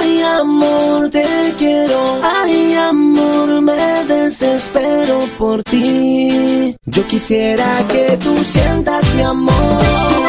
Ay, amor, te quiero. Ay, amor, me desespero por ti. Yo quisiera que tú sientas mi amor.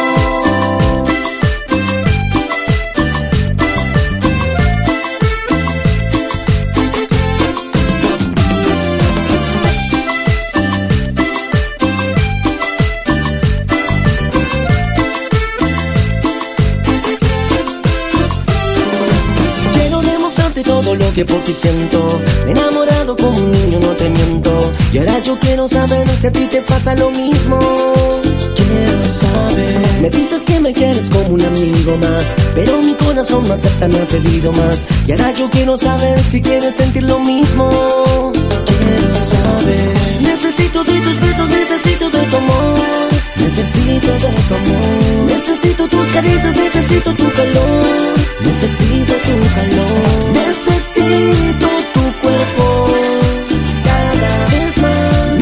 Todo lo que por ti siento, enamorado como un niño, no te miento. Y ahora yo quiero saber si a ti te pasa lo mismo. Quiero saber. Me dices que me quieres como un amigo más, pero mi corazón no acepta, me ha pedido más. Y ahora yo quiero saber si quieres sentir lo mismo. Quiero saber. Necesito de tus besos, necesito de tu amor. Necesito de tu amor. Necesito tus caricias, necesito tu calor. Necesito tu calor. Necesito tu cuerpo cada vez más.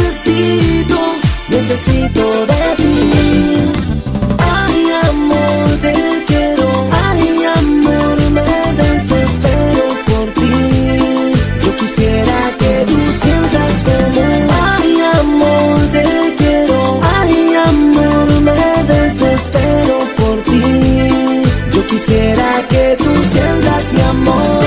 Necesito de ti. Ay, amor, te quiero. Ay, amor, me desespero por ti. Yo quisiera que tú sientas como. Ay, amor, te quiero. Ay, amor, me desespero por ti. Yo quisiera que tú sientas mi amor.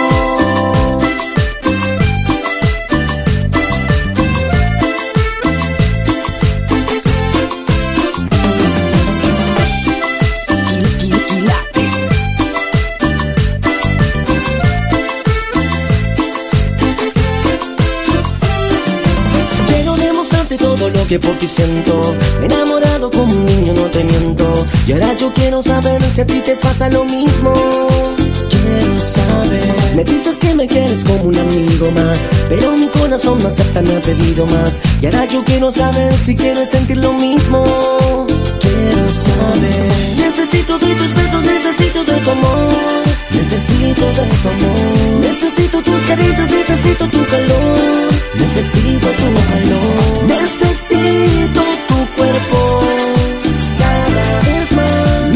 Todo lo que por ti siento, enamorado como un niño, no te miento. Y ahora yo quiero saber si a ti te pasa lo mismo. Quiero saber. Me dices que me quieres como un amigo más, pero mi corazón no acepta, me ha pedido más. Y ahora yo quiero saber si quieres sentir lo mismo. Quiero saber. Necesito de tus besos, necesito de tu amor. Necesito de tu amor. Necesito tus caricias, necesito tu calor. Necesito tu calor. Necesito tu cuerpo cada vez más.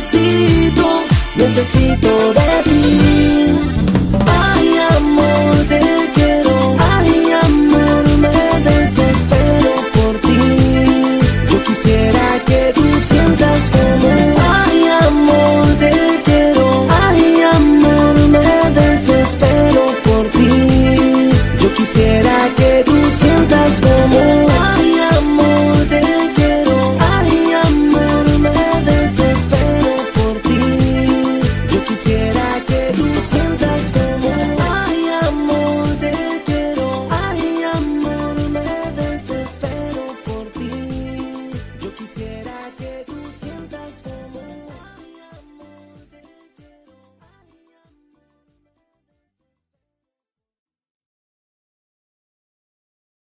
Necesito de ti. Ay, amor, te quiero. Ay, amor, me desespero por ti. Yo quisiera que tú sientas como. Ay, amor, te quiero. Ay, amor, me desespero por ti. Yo quisiera que tú sientas como. Ay, amor, te quiero. Ay, amor, me desespero por ti. Yo quisiera que tú sientas como. Ay, amor, te quiero. Ay, amor, me desespero por ti. Yo quisiera que